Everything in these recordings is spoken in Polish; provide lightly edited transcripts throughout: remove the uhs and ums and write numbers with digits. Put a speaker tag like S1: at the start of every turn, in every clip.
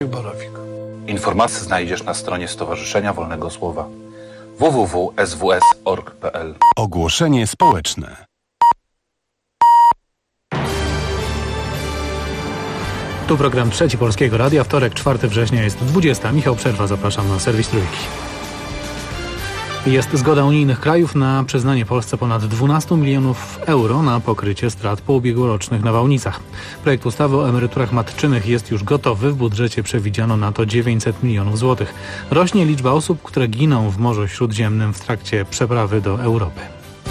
S1: Borowik.
S2: Informacje znajdziesz na stronie Stowarzyszenia Wolnego Słowa www.sws.org.pl.
S3: Ogłoszenie społeczne.
S1: Tu program Trzeci Polskiego Radia. Wtorek, 4 września jest 20. Michał Przerwa, zapraszam na serwis Trójki. Jest zgoda unijnych krajów na przyznanie Polsce ponad 12 milionów euro na pokrycie strat po ubiegłorocznych nawałnicach. Projekt ustawy o emeryturach matczynych jest już gotowy. W budżecie przewidziano na to 900 milionów złotych. Rośnie liczba osób, które giną w Morzu Śródziemnym w trakcie przeprawy do Europy.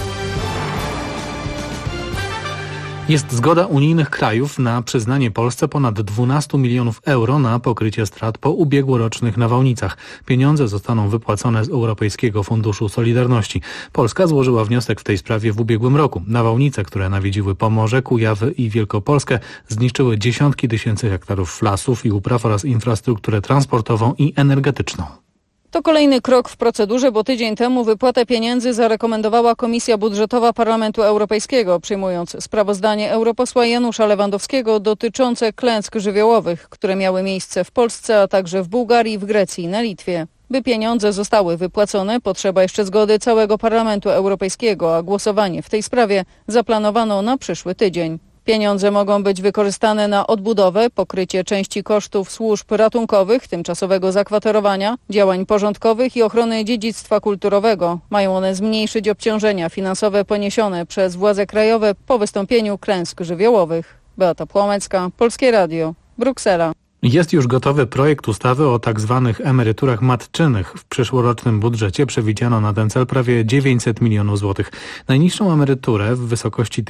S1: Jest zgoda unijnych krajów na przyznanie Polsce ponad 12 milionów euro na pokrycie strat po ubiegłorocznych nawałnicach. Pieniądze zostaną wypłacone z Europejskiego Funduszu Solidarności. Polska złożyła wniosek w tej sprawie w ubiegłym roku. Nawałnice, które nawiedziły Pomorze, Kujawy i Wielkopolskę, zniszczyły dziesiątki tysięcy hektarów lasów i upraw oraz infrastrukturę transportową i energetyczną.
S4: To kolejny krok w procedurze, bo tydzień temu wypłatę pieniędzy zarekomendowała Komisja Budżetowa Parlamentu Europejskiego, przyjmując sprawozdanie europosła Janusza Lewandowskiego dotyczące klęsk żywiołowych, które miały miejsce w Polsce, a także w Bułgarii, w Grecji i na Litwie. By pieniądze zostały wypłacone, potrzeba jeszcze zgody całego Parlamentu Europejskiego, a głosowanie w tej sprawie zaplanowano na przyszły tydzień. Pieniądze mogą być wykorzystane na odbudowę, pokrycie części kosztów służb ratunkowych, tymczasowego zakwaterowania, działań porządkowych i ochrony dziedzictwa kulturowego. Mają one zmniejszyć obciążenia finansowe poniesione przez władze krajowe po wystąpieniu klęsk żywiołowych. Beata Płomecka, Polskie Radio, Bruksela.
S1: Jest już gotowy projekt ustawy o tak zwanych emeryturach matczynych. W przyszłorocznym budżecie przewidziano na ten cel prawie 900 milionów złotych. Najniższą emeryturę w wysokości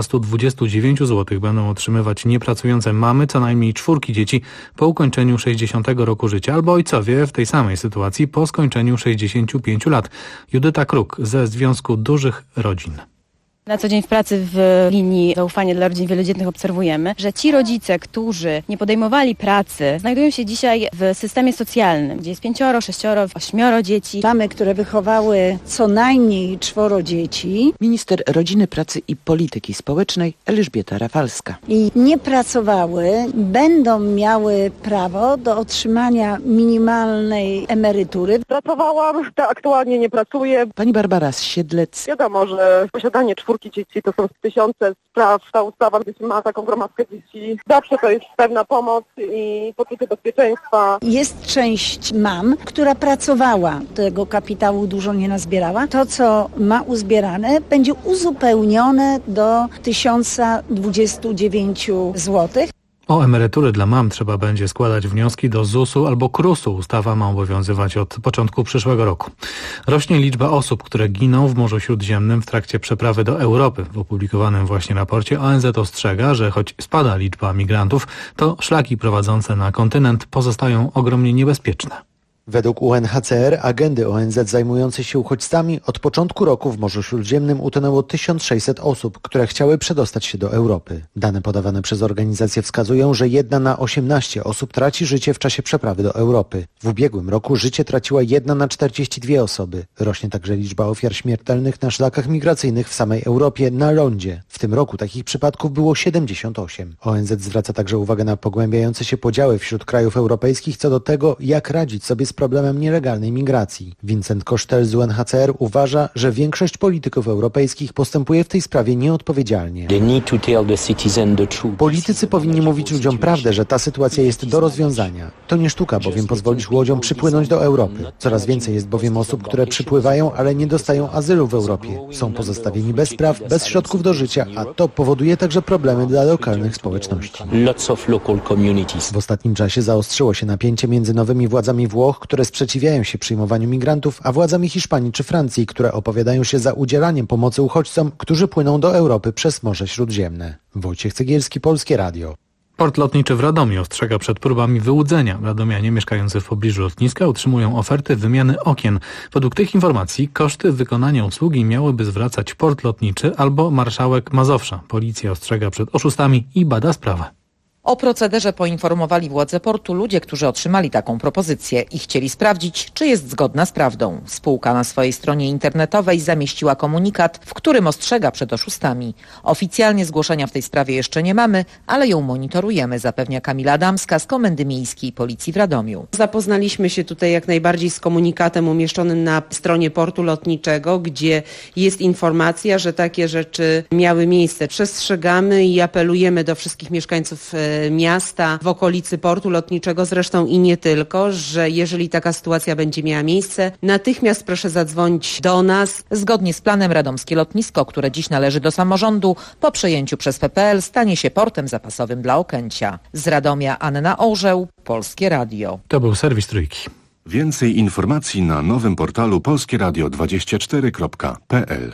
S1: 1129 zł będą otrzymywać niepracujące mamy co najmniej 4 dzieci po ukończeniu 60 roku życia albo ojcowie w tej samej sytuacji po skończeniu 65 lat. Judyta Kruk ze Związku Dużych Rodzin.
S5: Na co dzień w pracy w linii zaufania dla rodzin wielodzietnych obserwujemy, że ci rodzice, którzy nie podejmowali pracy, znajdują się dzisiaj w systemie socjalnym, gdzie jest 5, 6, 8 dzieci.
S6: Mamy, które wychowały co najmniej 4 dzieci.
S7: Minister Rodziny, Pracy i Polityki Społecznej Elżbieta Rafalska.
S6: I nie pracowały, będą miały prawo do otrzymania minimalnej emerytury.
S8: Pracowałam, aktualnie nie pracuję.
S7: Pani Barbara Siedlec.
S8: Wiadomo, że posiadanie 4 dzieci to są tysiące spraw. Ta ustawa, jeśli ma taką gromadkę dzieci, zawsze to jest pewna pomoc i poczucie bezpieczeństwa.
S6: Jest część mam, która pracowała, tego kapitału dużo nie nazbierała. To, co ma uzbierane, będzie uzupełnione do 1029 zł.
S1: O emerytury dla mam trzeba będzie składać wnioski do ZUS-u albo KRUS-u. Ustawa ma obowiązywać od początku przyszłego roku. Rośnie liczba osób, które giną w Morzu Śródziemnym w trakcie przeprawy do Europy. W opublikowanym właśnie raporcie ONZ ostrzega, że choć spada liczba migrantów, to szlaki prowadzące na kontynent pozostają ogromnie niebezpieczne.
S9: Według UNHCR, agendy ONZ zajmującej się uchodźcami, od początku roku w Morzu Śródziemnym utonęło 1600 osób, które chciały przedostać się do Europy. Dane podawane przez organizację wskazują, że 1 na 18 osób traci życie w czasie przeprawy do Europy. W ubiegłym roku życie traciła 1 na 42 osoby. Rośnie także liczba ofiar śmiertelnych na szlakach migracyjnych w samej Europie na rondzie. W tym roku takich przypadków było 78. ONZ zwraca także uwagę na pogłębiające się podziały wśród krajów europejskich co do tego, jak radzić sobie z problemem nielegalnej migracji. Vincent Kosztel z UNHCR uważa, że większość polityków europejskich postępuje w tej sprawie nieodpowiedzialnie. Politycy powinni mówić ludziom prawdę, że ta sytuacja jest do rozwiązania. To nie sztuka bowiem pozwolić ludziom przypłynąć do Europy. Coraz więcej jest bowiem osób, które przypływają, ale nie dostają azylu w Europie. Są pozostawieni bez praw, bez środków do życia, a to powoduje także problemy dla lokalnych społeczności. W ostatnim czasie zaostrzyło się napięcie między nowymi władzami Włoch, które sprzeciwiają się przyjmowaniu migrantów, a władzami Hiszpanii czy Francji, które opowiadają się za udzielaniem pomocy uchodźcom, którzy płyną do Europy przez Morze Śródziemne. Wojciech Cegielski, Polskie Radio.
S1: Port lotniczy w Radomiu ostrzega przed próbami wyłudzenia. Radomianie mieszkający w pobliżu lotniska otrzymują oferty wymiany okien. Według tych informacji koszty wykonania usługi miałyby zwracać port lotniczy albo marszałek Mazowsza. Policja ostrzega przed oszustami i bada sprawę.
S10: O procederze poinformowali władze portu ludzie, którzy otrzymali taką propozycję i chcieli sprawdzić, czy jest zgodna z prawdą. Spółka na swojej stronie internetowej zamieściła komunikat, w którym ostrzega przed oszustami. Oficjalnie zgłoszenia w tej sprawie jeszcze nie mamy, ale ją monitorujemy, zapewnia Kamila Adamska z Komendy Miejskiej Policji w Radomiu.
S11: Zapoznaliśmy się tutaj jak najbardziej z komunikatem umieszczonym na stronie portu lotniczego, gdzie jest informacja, że takie rzeczy miały miejsce. Przestrzegamy i apelujemy do wszystkich mieszkańców miasta w okolicy portu lotniczego, zresztą i nie tylko, że jeżeli taka sytuacja będzie miała miejsce, natychmiast proszę zadzwonić do nas.
S10: Zgodnie z planem radomskie lotnisko, które dziś należy do samorządu, po przejęciu przez PPL stanie się portem zapasowym dla Okęcia. Z Radomia Anna Orzeł, Polskie Radio.
S1: To był serwis Trójki.
S3: Więcej informacji na nowym portalu polskieradio24.pl.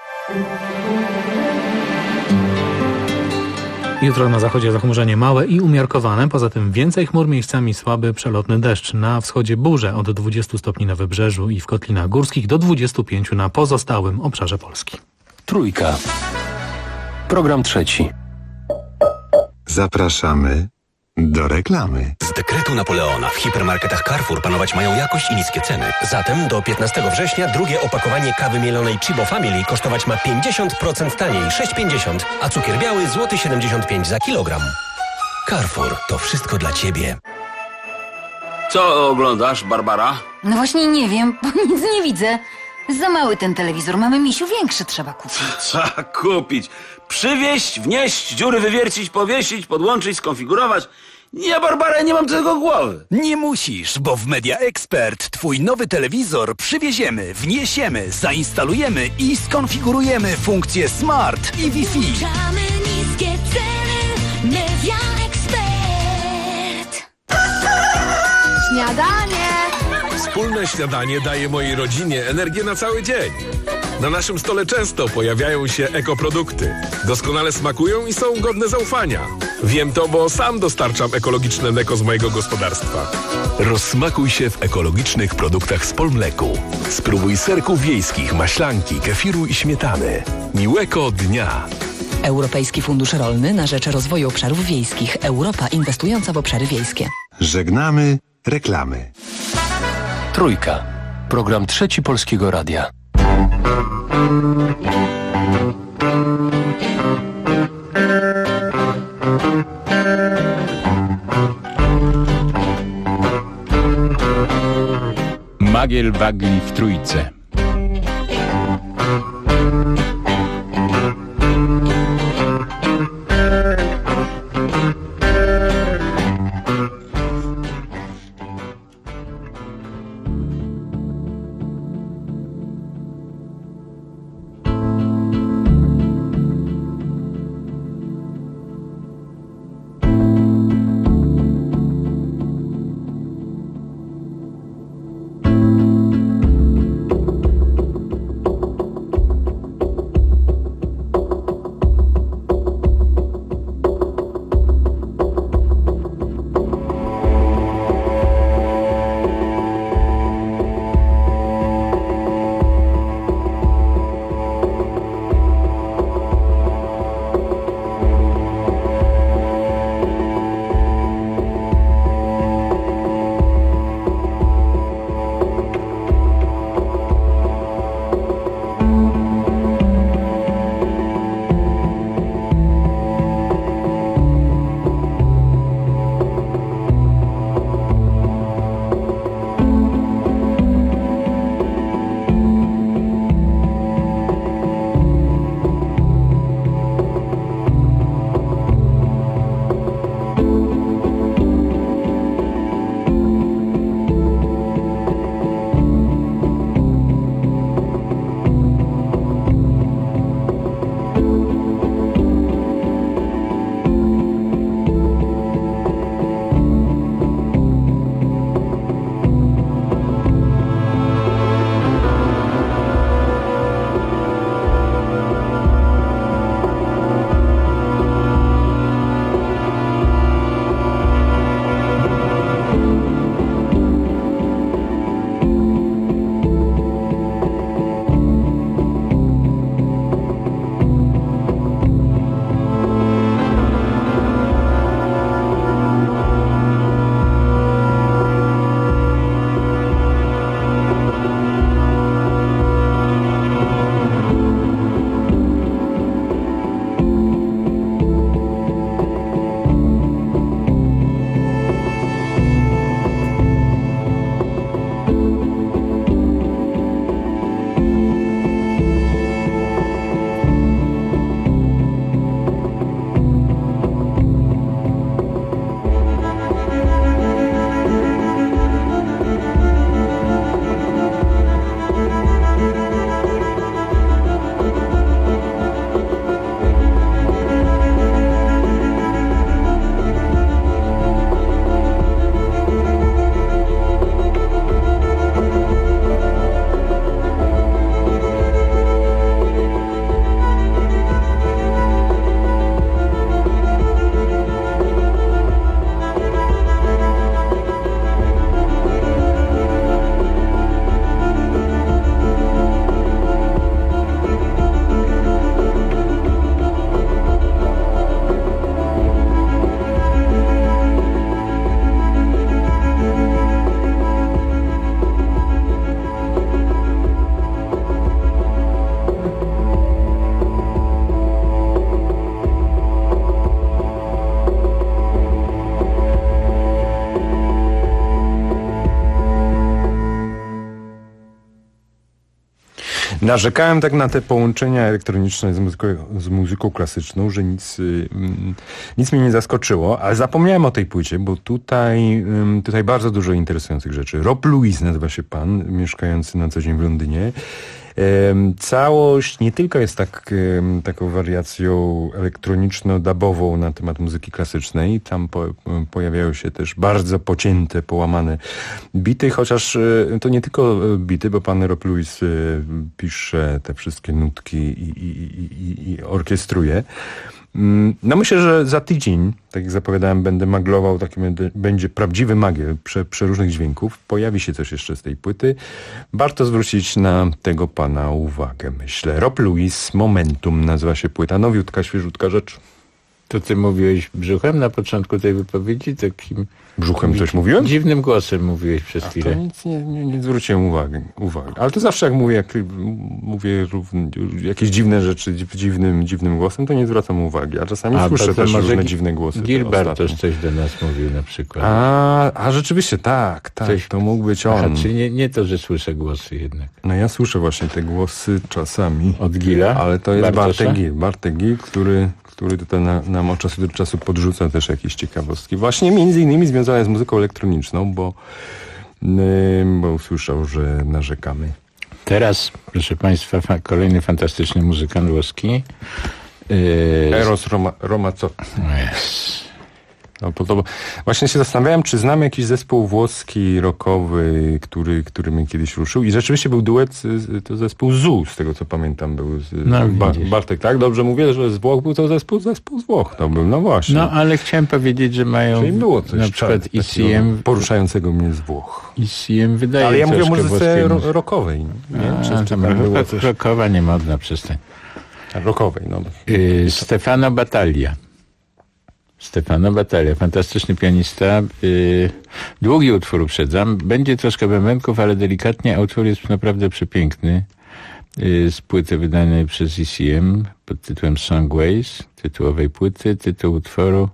S1: Jutro na zachodzie zachmurzenie małe i umiarkowane, poza tym więcej chmur, miejscami słaby przelotny deszcz. Na wschodzie burze od 20 stopni na Wybrzeżu i w Kotlinach Górskich do 25 na pozostałym obszarze Polski.
S12: Trójka. Program trzeci.
S3: Zapraszamy do reklamy.
S13: Z dekretu Napoleona w hipermarketach Carrefour panować mają jakość i niskie ceny. Zatem do 15 września drugie opakowanie kawy mielonej Chibo Family kosztować ma 50% taniej, 6,50, a cukier biały złoty 75 za kilogram. Carrefour, to wszystko dla Ciebie.
S14: Co oglądasz, Barbara?
S15: No właśnie nie wiem, bo nic nie widzę. Za mały ten telewizor, mamy, misiu, większy trzeba kupić.
S14: Trzeba kupić. Przywieźć, wnieść, dziury wywiercić, powiesić, podłączyć, skonfigurować. Nie, Barbara, nie mam tego głowy.
S16: Nie musisz, bo w Media Expert twój nowy telewizor przywieziemy, wniesiemy, zainstalujemy i skonfigurujemy funkcje Smart i Wi-Fi.
S17: Włączamy niskie ceny. Media Expert.
S18: Śniadanie!
S19: Wspólne śniadanie daje mojej rodzinie energię na cały dzień. Na naszym stole często pojawiają się ekoprodukty. Doskonale smakują i są godne zaufania. Wiem to, bo sam dostarczam ekologiczne mleko z mojego gospodarstwa.
S20: Rozsmakuj się w ekologicznych produktach z Polmleku. Spróbuj serków wiejskich, maślanki, kefiru i śmietany. Miłego dnia!
S21: Europejski Fundusz Rolny na rzecz rozwoju obszarów wiejskich. Europa inwestująca w obszary wiejskie.
S3: Żegnamy reklamy.
S12: Trójka. Program trzeci Polskiego Radia.
S22: Magiel Wagli w Trójce.
S2: Narzekałem tak na te połączenia elektroniczne z muzyką klasyczną, że nic mnie nie zaskoczyło, ale zapomniałem o tej płycie, bo tutaj bardzo dużo interesujących rzeczy. Rob Lewis nazywa się pan, mieszkający na co dzień w Londynie. Całość nie tylko jest taką wariacją elektroniczno-dubową na temat muzyki klasycznej. Tam pojawiają się też bardzo pocięte, połamane bity, chociaż to nie tylko bity, bo pan Rob Lewis pisze te wszystkie nutki i orkiestruje. No myślę, że za tydzień, tak jak zapowiadałem, będę maglował, będzie prawdziwy magiel przeróżnych dźwięków. Pojawi się coś jeszcze z tej płyty. Warto zwrócić na tego pana uwagę, myślę. Rob Lewis, Momentum nazywa się płyta. Nowiutka, świeżutka rzecz.
S22: To ty mówiłeś brzuchem na początku tej wypowiedzi? Takim
S2: brzuchem coś mówiłem?
S22: Dziwnym głosem mówiłeś przez chwilę.
S2: To nic nie zwróciłem uwagi. Ale to zawsze jak mówię jakieś dziwne rzeczy dziwnym głosem, to nie zwracam uwagi. A czasami słyszę też różne dziwne głosy.
S22: Gil Bartosz coś do nas mówił na przykład.
S2: A rzeczywiście, tak. To mógł być on.
S22: Czyli nie to, że słyszę głosy jednak.
S2: No ja słyszę właśnie te głosy czasami.
S22: Od Gila?
S2: Ale to jest Bartek Gil, który tutaj nam od czasu do czasu podrzuca też jakieś ciekawostki. Właśnie między innymi związane z muzyką elektroniczną, bo usłyszał, że narzekamy.
S22: Teraz, proszę Państwa, kolejny fantastyczny muzykant włoski.
S2: Eros Ramazzotti.
S22: Yes.
S2: No, właśnie się zastanawiałem, czy znam jakiś zespół włoski, rockowy, który mnie kiedyś ruszył. I rzeczywiście był duet, to zespół ZU, z tego co pamiętam, był Bartek, tak? Dobrze mówię, że z Włoch był to zespół z Włoch. To był, no właśnie.
S22: No, ale chciałem powiedzieć, że mają
S2: czyli było coś
S22: na przykład ECM
S2: poruszającego mnie z Włoch.
S22: ECM wydaje
S2: ale ja mówię o muzyce
S22: rockowej.
S2: Nie?
S22: Rockowa nie modna, przestań.
S2: Rockowej, no.
S22: Stefano Battaglia, fantastyczny pianista. Długi utwór uprzedzam. Będzie troszkę bębenków, ale delikatnie. Utwór jest naprawdę przepiękny. Z płyty wydanej przez ECM pod tytułem Songways, tytułowej płyty. Tytuł utworu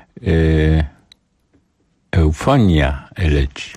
S22: Eufonia Eleci.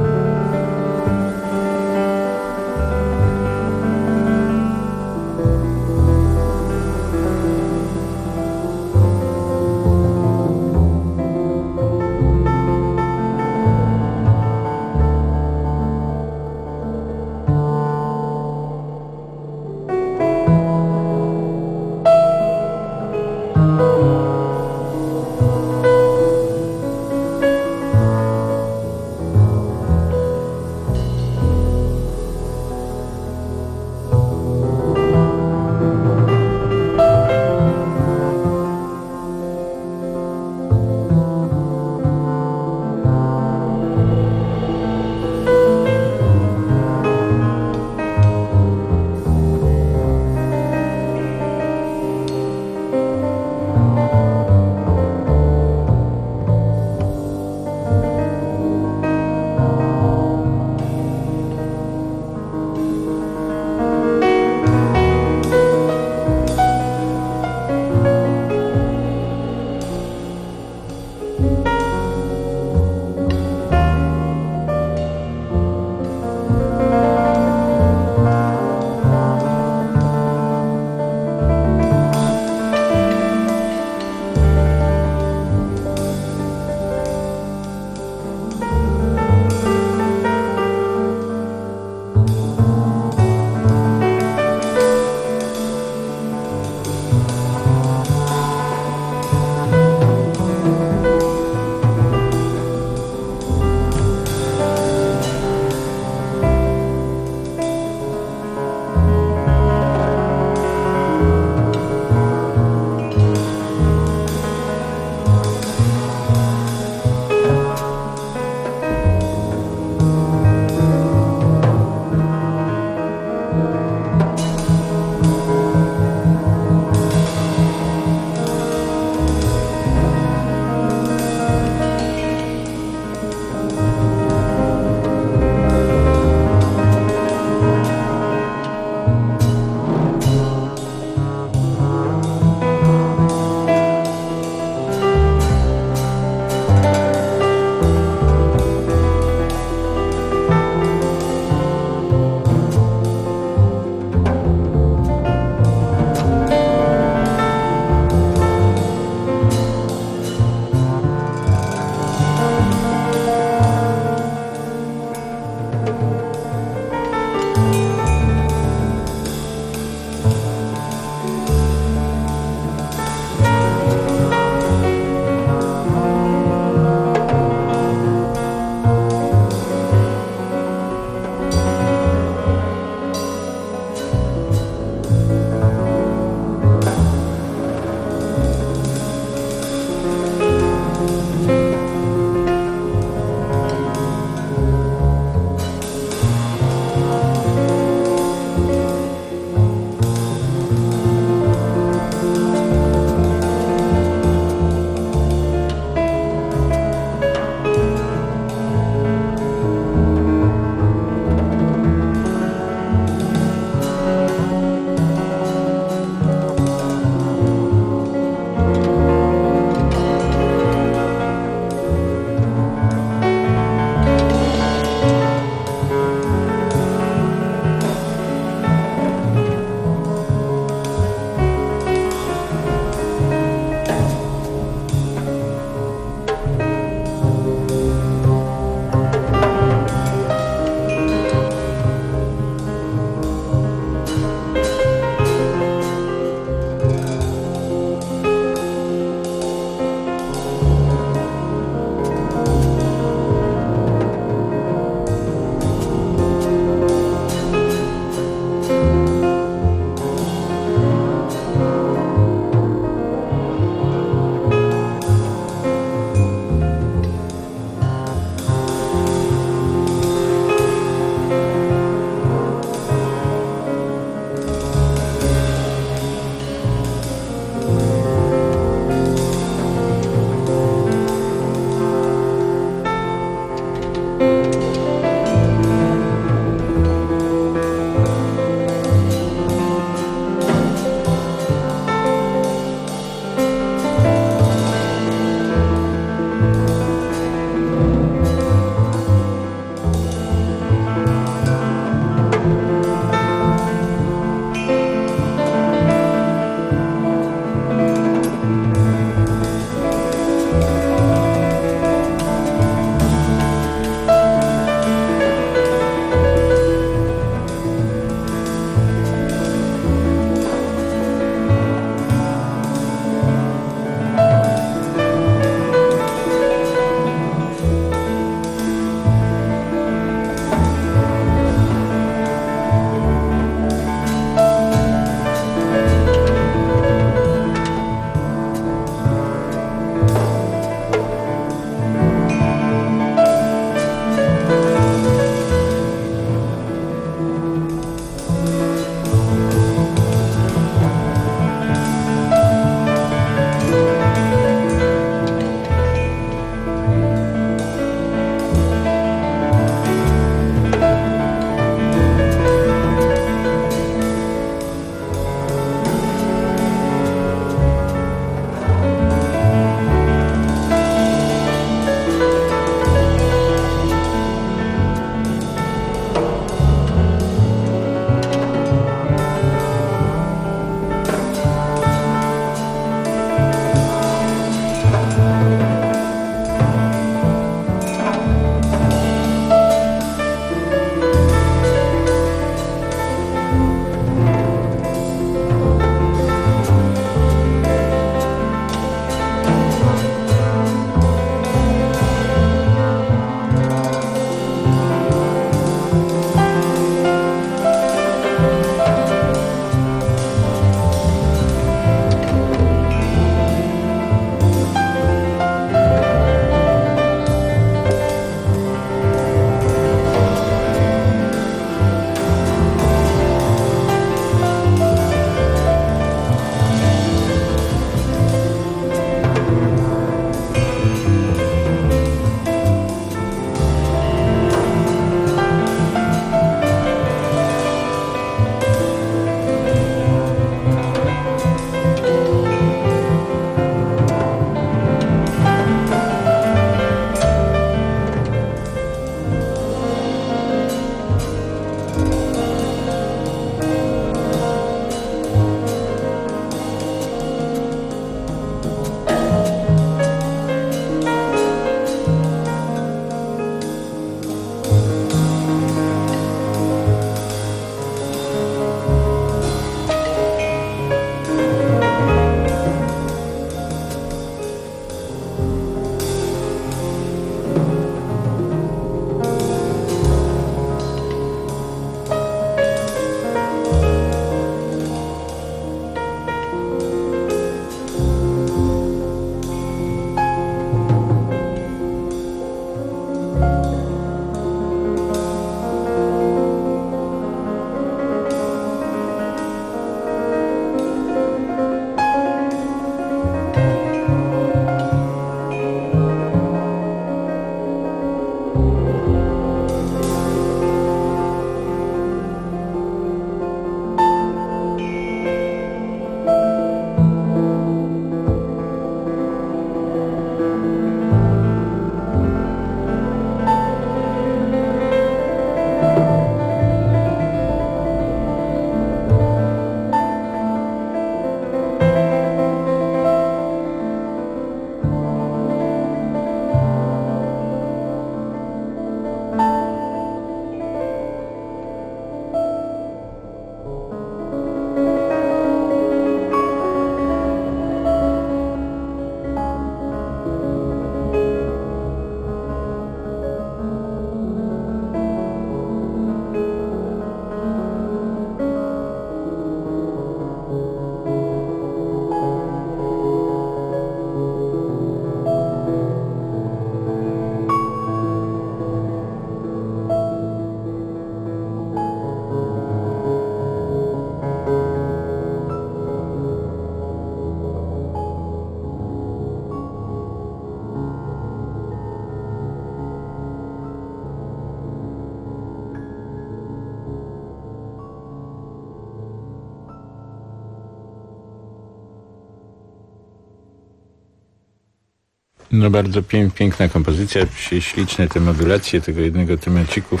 S22: No bardzo piękna kompozycja, śliczne te modulacje tego jednego temaciku.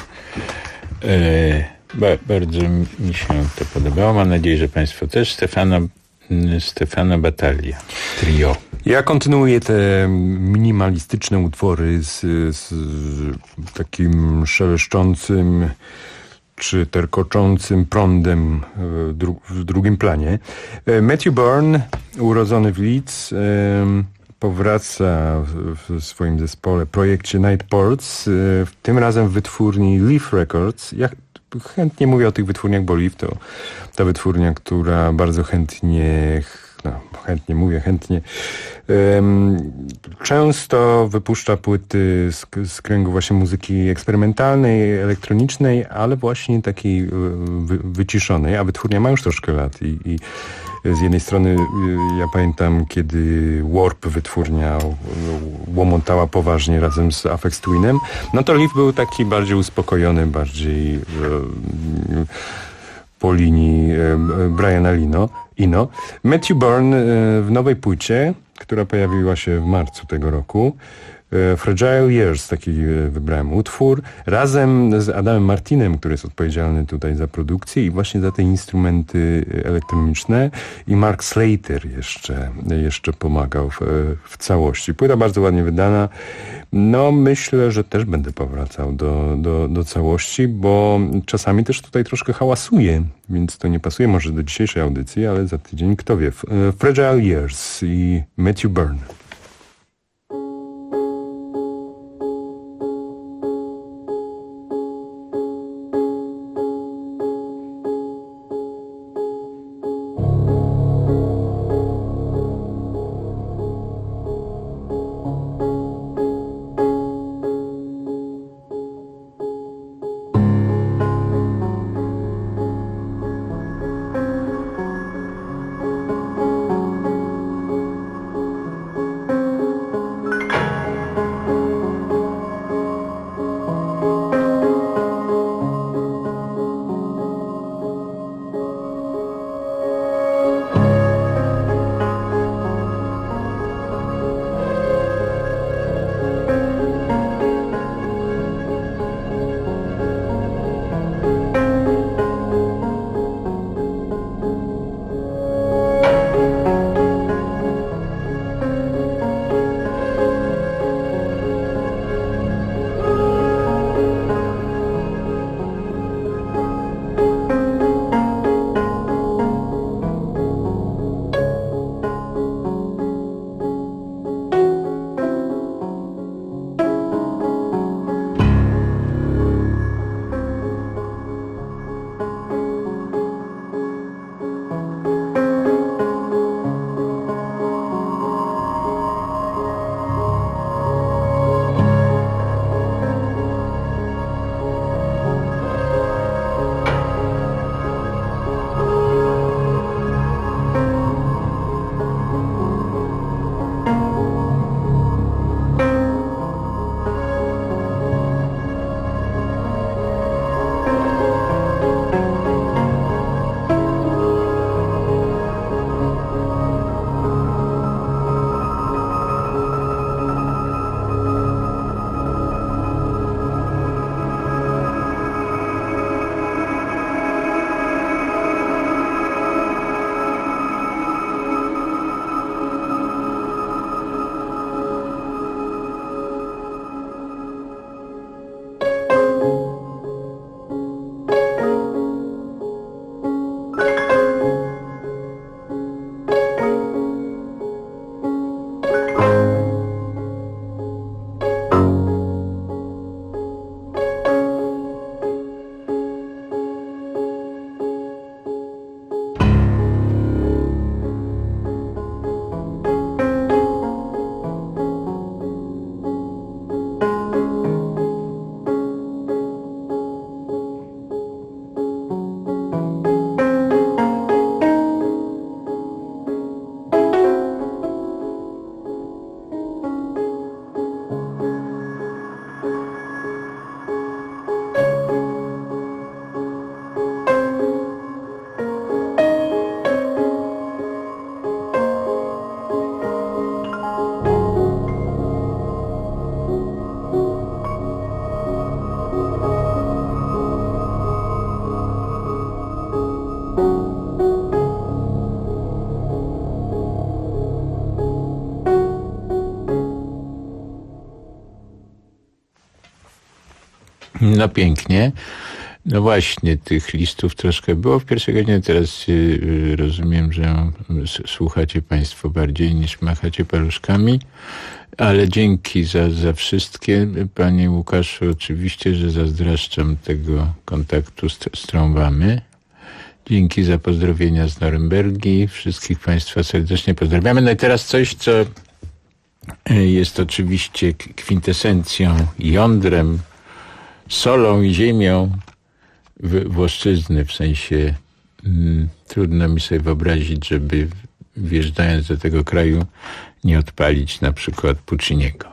S22: Bardzo mi się to podobało. Mam nadzieję, że Państwo też. Stefano Battaglia, trio.
S2: Ja kontynuuję te minimalistyczne utwory z takim szeleszczącym czy terkoczącym prądem w drugim planie. Matthew Bourne, urodzony w Leeds, powraca w swoim zespole, projekcie Nightports, tym razem w wytwórni Leaf Records. Ja chętnie mówię o tych wytwórniach, bo Leaf to ta wytwórnia, która bardzo chętnie często wypuszcza płyty z kręgu właśnie muzyki eksperymentalnej, elektronicznej, ale właśnie takiej wyciszonej, a wytwórnia ma już troszkę lat i z jednej strony ja pamiętam, kiedy Warp wytwórnia łomotała poważnie razem z Aphex Twinem, no to Leaf był taki bardziej uspokojony, bardziej po linii Briana Eno. Matthew Bourne w nowej płycie, która pojawiła się w marcu tego roku, Fragile Years, taki wybrałem utwór, razem z Adamem Martinem, który jest odpowiedzialny tutaj za produkcję i właśnie za te instrumenty elektroniczne, i Mark Slater jeszcze pomagał w całości. Płyta bardzo ładnie wydana. No myślę, że też będę powracał do całości, bo czasami też tutaj troszkę hałasuje, więc to nie pasuje może do dzisiejszej audycji, ale za tydzień kto wie. Fragile Years i Matthew Bourne.
S22: No pięknie. No właśnie, tych listów troszkę było w pierwszej godzinie, teraz rozumiem, że słuchacie Państwo bardziej niż machacie paluszkami, ale dzięki za wszystkie. Panie Łukaszu, oczywiście, że zazdraszczam tego kontaktu z trąbami. Dzięki za pozdrowienia z Norymbergi. Wszystkich Państwa serdecznie pozdrawiamy. No i teraz coś, co jest oczywiście kwintesencją, jądrem, solą i ziemią Włoszczyzny, w sensie trudno mi sobie wyobrazić, żeby wjeżdżając do tego kraju nie odpalić na przykład Pucciniego.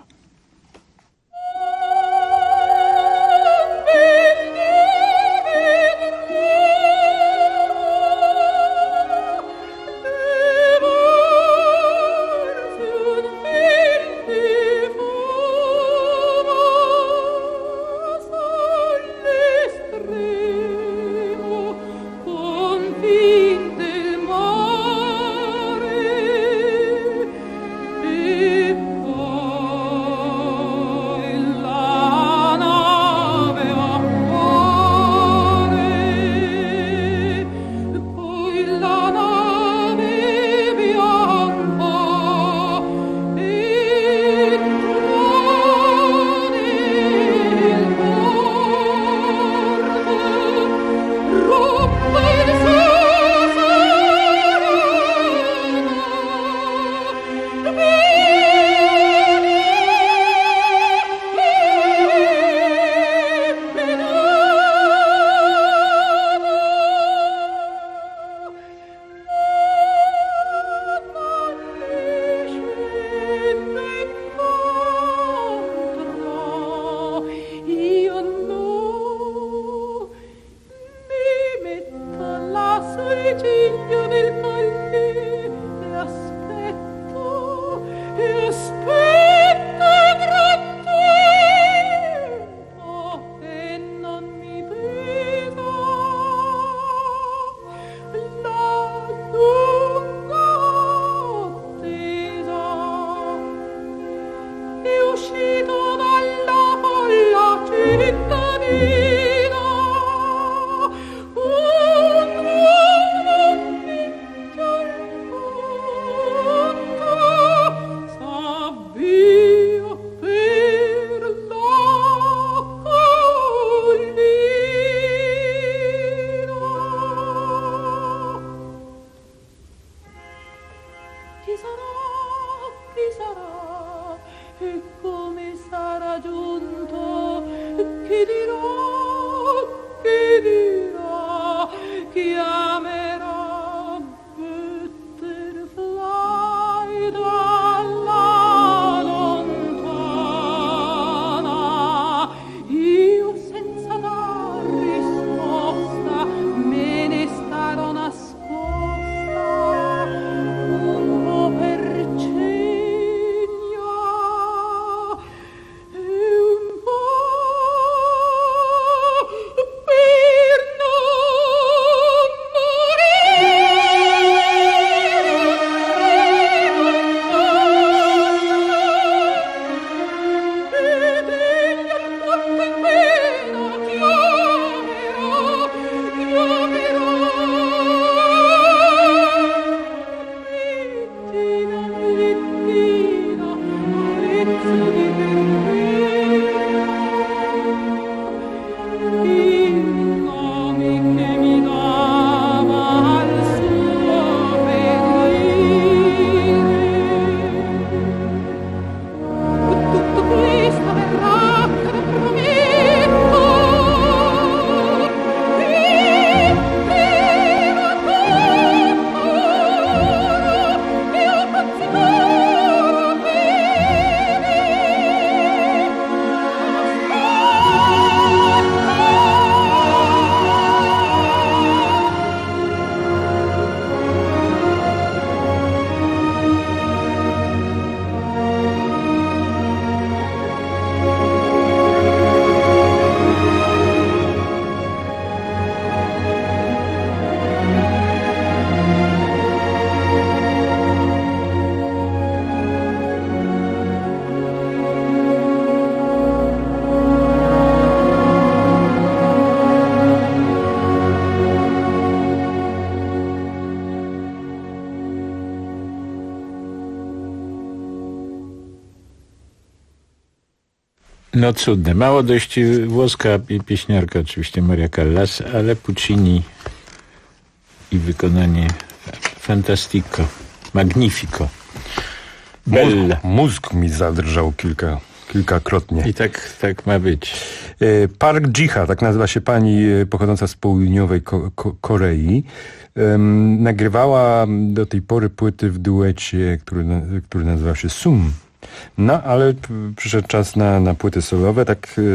S22: No cudne. Mało dość włoska pieśniarka, oczywiście Maria Callas, ale Puccini i wykonanie fantastico, magnifico. Bella.
S2: Mózg mi zadrżał kilkakrotnie.
S22: I tak ma być.
S2: Park Ji-ha, tak nazywa się pani pochodząca z południowej Korei. Nagrywała do tej pory płyty w duecie, który nazywał się Sum. No, ale przyszedł czas na płyty solowe.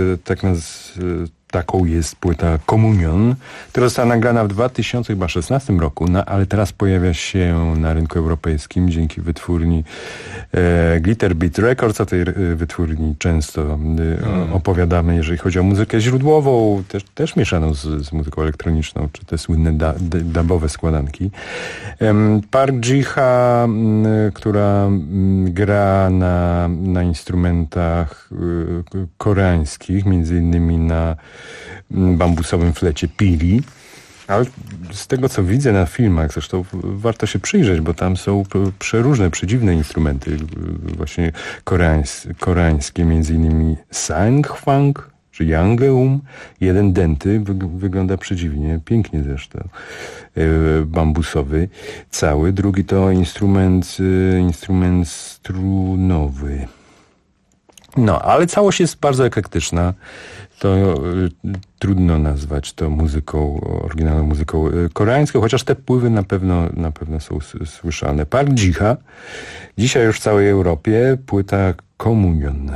S2: Taką jest płyta Communion, która została nagrana w 2016 roku, no, ale teraz pojawia się na rynku europejskim dzięki wytwórni Glitter Beat Records. O tej wytwórni często opowiadamy, jeżeli chodzi o muzykę źródłową, też mieszaną z muzyką elektroniczną, czy te słynne dubowe składanki. Park Ji-ha, która gra na instrumentach koreańskich, między innymi na bambusowym flecie pili, ale z tego co widzę na filmach, zresztą warto się przyjrzeć, bo tam są przeróżne, przedziwne instrumenty właśnie koreańskie, między innymi sanghwang czy yangeum. Jeden denty wygląda przedziwnie, pięknie zresztą, bambusowy cały, drugi to instrument strunowy. No, ale całość jest bardzo eklektyczna. To trudno nazwać to oryginalną muzyką koreańską, chociaż te wpływy na pewno są słyszane. Park Ji-ha, dzisiaj już w całej Europie, płyta Communion.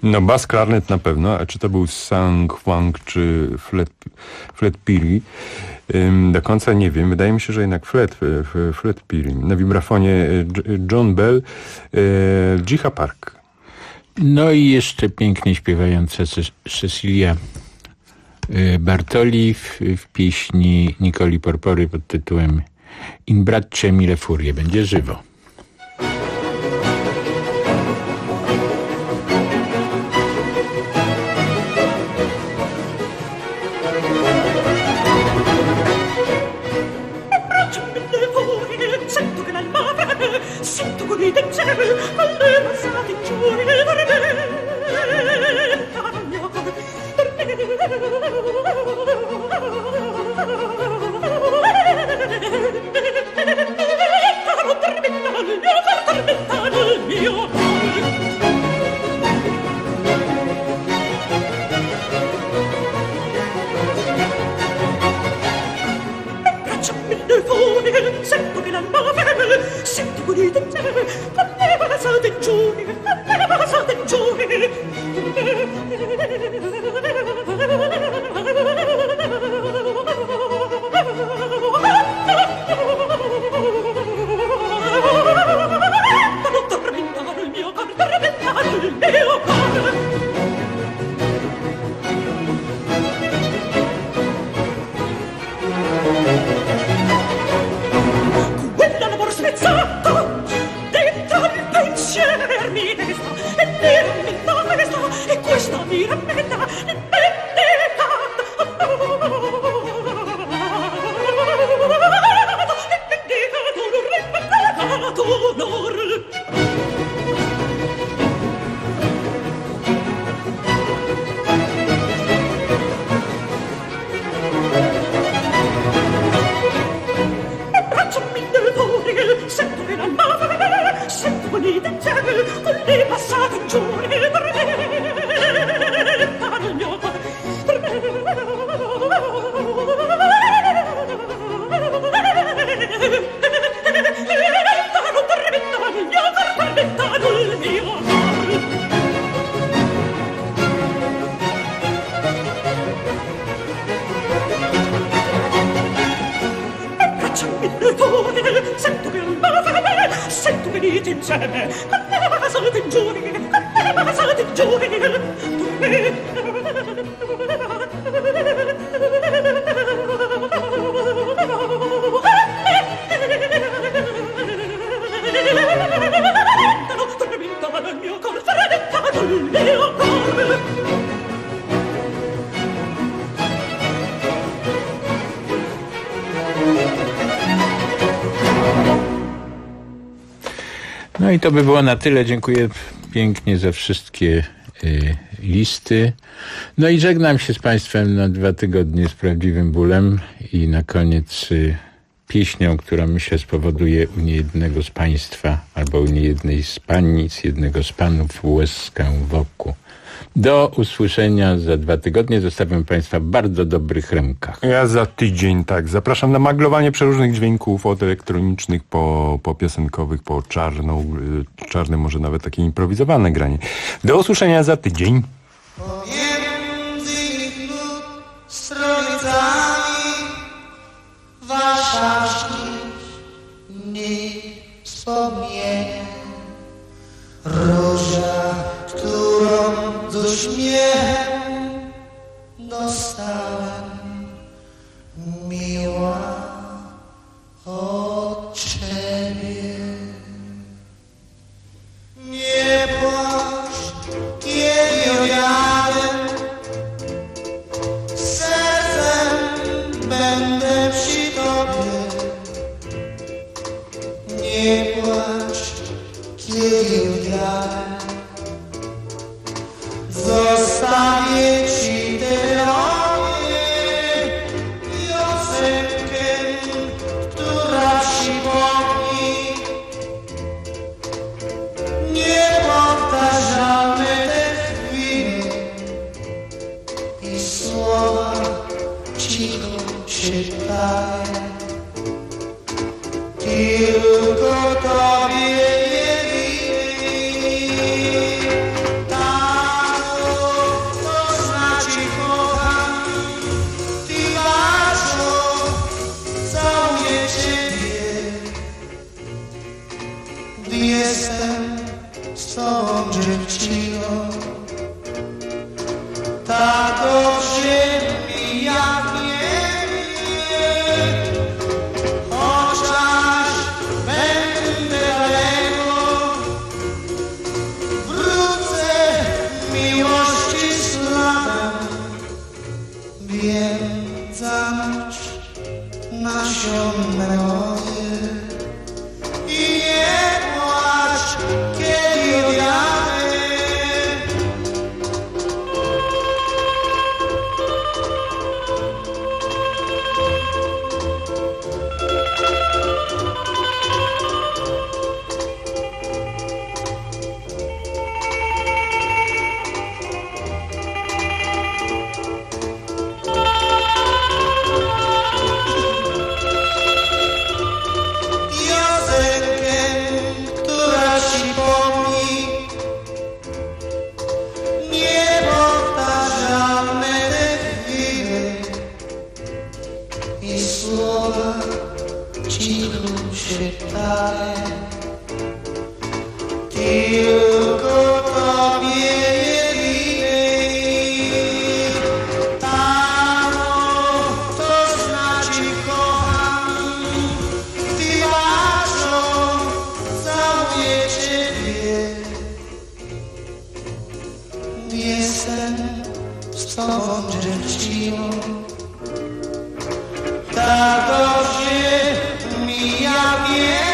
S2: No bas klarnet na pewno, a czy to był Sang Hwang czy Flet Piri? Do końca nie wiem. Wydaje mi się, że jednak Flet Piri. Na wibrafonie John Bell, Jiha Park.
S22: No i jeszcze pięknie śpiewająca Cecilia Bartoli w pieśni Nicoli Porpory pod tytułem In braccie mille furie. Będzie żywo. No i to by było na tyle. Dziękuję pięknie za wszystkie listy. No i żegnam się z Państwem na 2 tygodnie z prawdziwym bólem i na koniec pieśnią, która myślę spowoduje u niejednego z Państwa albo u niejednej z Pani, z jednego z Panów łezkę wokół. Do usłyszenia za 2 tygodnie. Zostawiam Państwa w bardzo dobrych rękach.
S2: Ja za tydzień, tak. Zapraszam na maglowanie przeróżnych dźwięków, od elektronicznych po piosenkowych, po czarne, może nawet takie improwizowane granie. Do usłyszenia za tydzień.
S4: Pomiędzy ich nóg stronicami wasza śmierć wspomnienie. Róża, którą z uśmiechem dostałem, miła od Ciebie. Nie płacz, kiedy ojadę, sercem będę przy Tobie. Nie płacz, kiedy ojadę, zostawię Ci terenie piosenkę, która przypomni niepowtarzalne te chwile i słowa cicho szeptają. Tylko Tobie jedynie tak jestem z tobą dziewczyną. Tak dobrze mi jak nie, chociaż będę daleko, wrócę miłości sławem. Wiem, zamknąć nasion melodię i nie płacz, kiedy odjadę. Tylko tobie jedynej, to znaczy kocham, ty marzą, całuję ciebie. Jestem z tobą dziewczyną, tak dobrze mi jak wiem.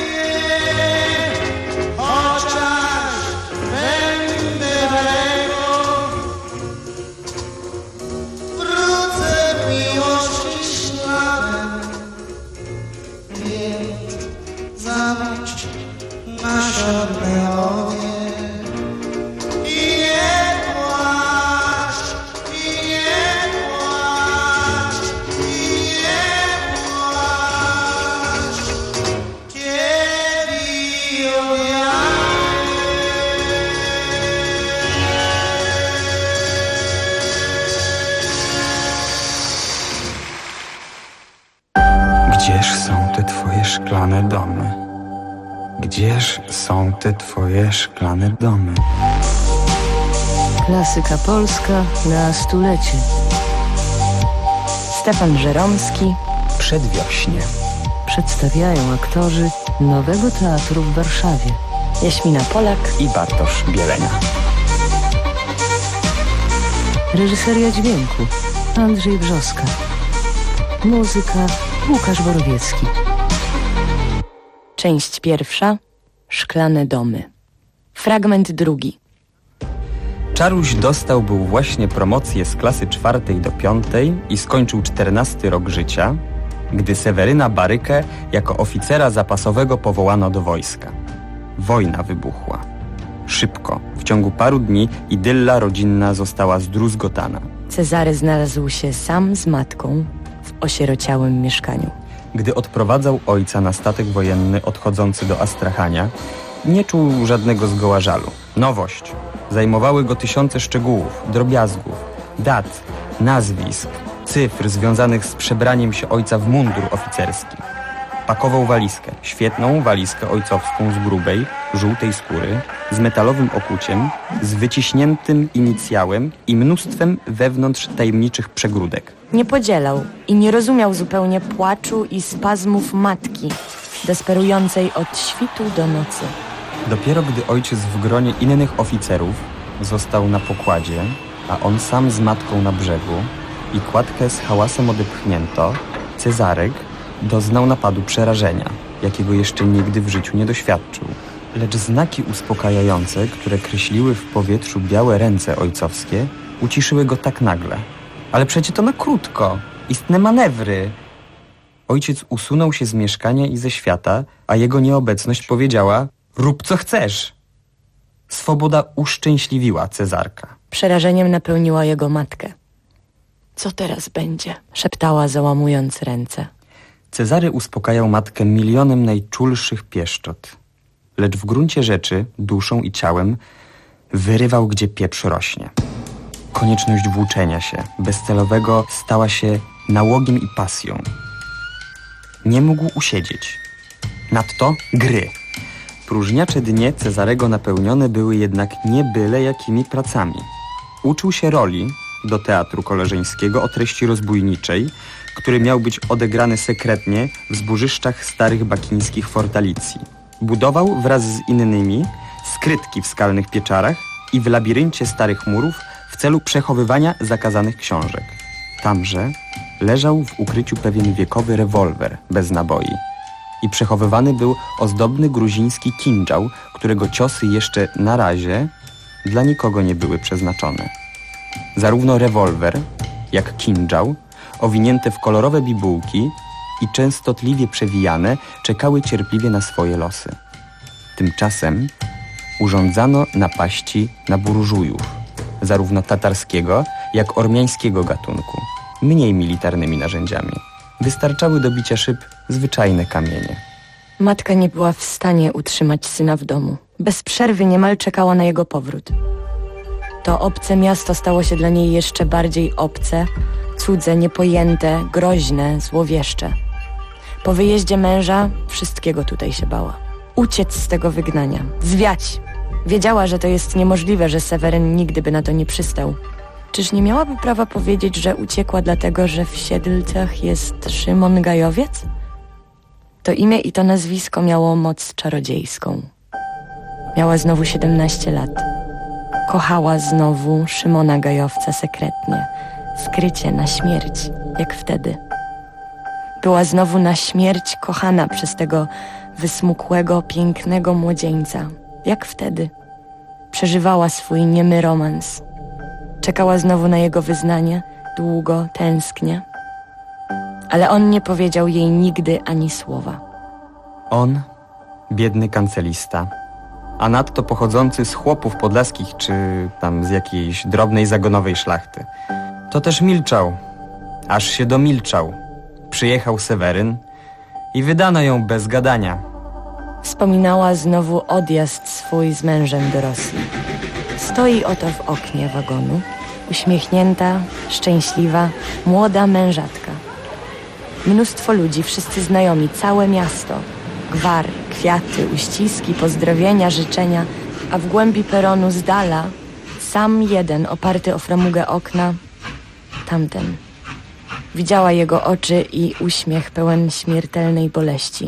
S5: Gdzież są te twoje szklane domy? Gdzież są te twoje szklane domy?
S18: Klasyka polska na stulecie. Stefan Żeromski.
S5: Przedwiośnie.
S18: Przedstawiają aktorzy Nowego Teatru w Warszawie. Jaśmina Polak
S5: i Bartosz Bielenia.
S18: Reżyseria dźwięku Andrzej Brzoska. Muzyka Łukasz Borowiecki. Część pierwsza. Szklane domy. Fragment drugi.
S5: Czaruś dostał był właśnie promocję z klasy 4. do 5. i skończył 14 rok życia, gdy Seweryna Barykę jako oficera zapasowego powołano do wojska. Wojna wybuchła. Szybko, w ciągu paru dni idylla rodzinna została zdruzgotana.
S18: Cezary znalazł się sam z matką w osierociałym mieszkaniu.
S5: Gdy odprowadzał ojca na statek wojenny odchodzący do Astrachania, nie czuł żadnego zgoła żalu. Nowość. Zajmowały go tysiące szczegółów, drobiazgów, dat, nazwisk, cyfr związanych z przebraniem się ojca w mundur oficerski. Pakował walizkę, świetną walizkę ojcowską z grubej, żółtej skóry, z metalowym okuciem, z wyciśniętym inicjałem i mnóstwem wewnątrz tajemniczych przegródek.
S18: Nie podzielał i nie rozumiał zupełnie płaczu i spazmów matki, desperującej od świtu do nocy.
S5: Dopiero gdy ojciec w gronie innych oficerów został na pokładzie, a on sam z matką na brzegu i kładkę z hałasem odepchnięto, Cezarek doznał napadu przerażenia, jakiego jeszcze nigdy w życiu nie doświadczył. Lecz znaki uspokajające, które kreśliły w powietrzu białe ręce ojcowskie, uciszyły go tak nagle. Ale przecie to na krótko. Istne manewry. Ojciec usunął się z mieszkania i ze świata, a jego nieobecność powiedziała: rób co chcesz. Swoboda uszczęśliwiła Cezarka.
S18: Przerażeniem napełniła jego matkę. Co teraz będzie? Szeptała, załamując ręce.
S5: Cezary uspokajał matkę milionem najczulszych pieszczot. Lecz w gruncie rzeczy, duszą i ciałem, wyrywał, gdzie pieprz rośnie. Konieczność włóczenia się, bezcelowego, stała się nałogiem i pasją. Nie mógł usiedzieć. Nadto gry. Próżniacze dnie Cezarego napełnione były jednak nie byle jakimi pracami. Uczył się roli do teatru koleżeńskiego o treści rozbójniczej, który miał być odegrany sekretnie w zburzyszczach starych bakińskich fortalicji. Budował wraz z innymi skrytki w skalnych pieczarach i w labiryncie starych murów w celu przechowywania zakazanych książek. Tamże leżał w ukryciu pewien wiekowy rewolwer bez naboi i przechowywany był ozdobny gruziński kindżał, którego ciosy jeszcze na razie dla nikogo nie były przeznaczone. Zarówno rewolwer, jak kindżał, owinięte w kolorowe bibułki i częstotliwie przewijane, czekały cierpliwie na swoje losy. Tymczasem urządzano napaści na burżujów, zarówno tatarskiego, jak ormiańskiego gatunku, mniej militarnymi narzędziami. Wystarczały do bicia szyb zwyczajne kamienie.
S18: Matka nie była w stanie utrzymać syna w domu. Bez przerwy niemal czekała na jego powrót. To obce miasto stało się dla niej jeszcze bardziej obce, cudze, niepojęte, groźne, złowieszcze. Po wyjeździe męża wszystkiego tutaj się bała. Uciec z tego wygnania, zwiać. Wiedziała, że to jest niemożliwe, że Seweryn nigdy by na to nie przystał. Czyż nie miałaby prawa powiedzieć, że uciekła dlatego, że w Siedlcach jest Szymon Gajowiec? To imię i to nazwisko miało moc czarodziejską. Miała znowu 17 lat. Kochała znowu Szymona Gajowca sekretnie, skrycie, na śmierć, jak wtedy. Była znowu na śmierć kochana przez tego wysmukłego, pięknego młodzieńca, jak wtedy. Przeżywała swój niemy romans. Czekała znowu na jego wyznanie, długo, tęsknie. Ale on nie powiedział jej nigdy ani słowa.
S5: On, biedny kancelista, a nadto pochodzący z chłopów podlaskich czy tam z jakiejś drobnej zagonowej szlachty, to też milczał, aż się domilczał. Przyjechał Seweryn i wydano ją bez gadania.
S18: Wspominała znowu odjazd swój z mężem do Rosji. Stoi oto w oknie wagonu, uśmiechnięta, szczęśliwa, młoda mężatka. Mnóstwo ludzi, wszyscy znajomi, całe miasto. Gwar, kwiaty, uściski, pozdrowienia, życzenia, a w głębi peronu z dala sam jeden oparty o framugę okna, tamten. Widziała jego oczy i uśmiech pełen śmiertelnej boleści.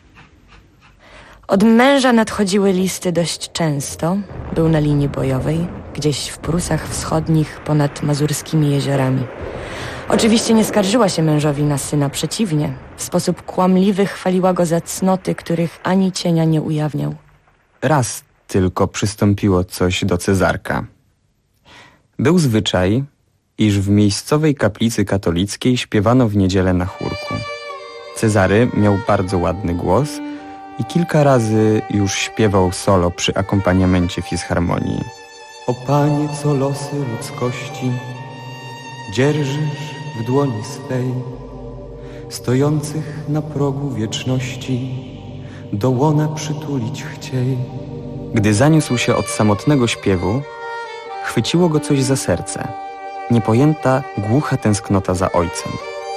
S18: Od męża nadchodziły listy dość często. Był na linii bojowej, gdzieś w Prusach Wschodnich ponad Mazurskimi jeziorami. Oczywiście nie skarżyła się mężowi na syna, przeciwnie. W sposób kłamliwy chwaliła go za cnoty, których ani cienia nie ujawniał.
S5: Raz tylko przystąpiło coś do Cezarka. Był zwyczaj, iż w miejscowej kaplicy katolickiej śpiewano w niedzielę na chórku. Cezary miał bardzo ładny głos i kilka razy już śpiewał solo przy akompaniamencie fizharmonii. O Panie, co losy ludzkości dzierżysz w dłoni swej, stojących na progu wieczności do łona przytulić chciej. Gdy zaniósł się od samotnego śpiewu, chwyciło go coś za serce. Niepojęta, głucha tęsknota za ojcem.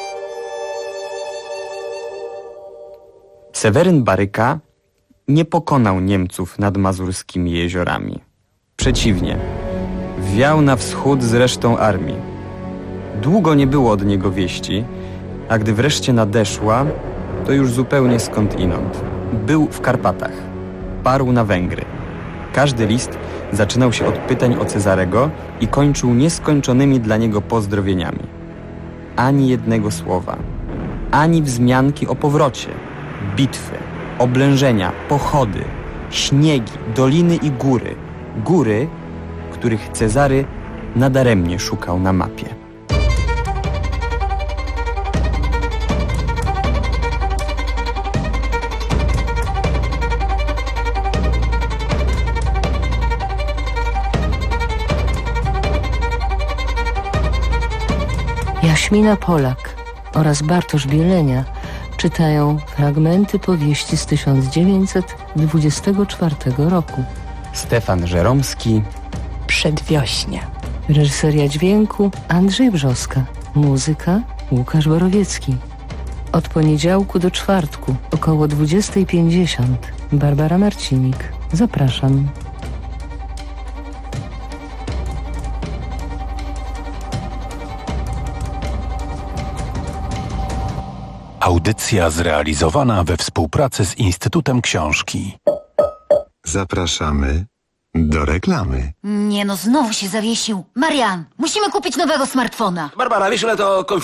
S5: Seweryn Baryka nie pokonał Niemców nad Mazurskimi jeziorami. Przeciwnie, wiał na wschód z resztą armii. Długo nie było od niego wieści, a gdy wreszcie nadeszła, to już zupełnie skądinąd. Był w Karpatach. Parł na Węgry. Każdy list zaczynał się od pytań o Cezarego i kończył nieskończonymi dla niego pozdrowieniami. Ani jednego słowa, ani wzmianki o powrocie, bitwy, oblężenia, pochody, śniegi, doliny i góry. Góry, których Cezary nadaremnie szukał na mapie.
S7: Jaśmina Polak oraz Bartosz Bielenia czytają fragmenty powieści z 1924 roku.
S5: Stefan Żeromski.
S18: Przedwiośnie.
S7: Reżyseria dźwięku Andrzej Brzoska. Muzyka Łukasz Borowiecki. Od poniedziałku do czwartku, około 20:50. Barbara Marcinik. Zapraszam.
S6: Audycja zrealizowana we współpracy z Instytutem Książki.
S3: Zapraszamy do reklamy.
S15: Nie no, znowu się zawiesił. Marian, musimy kupić nowego smartfona.
S14: Barbara, wiesz ile to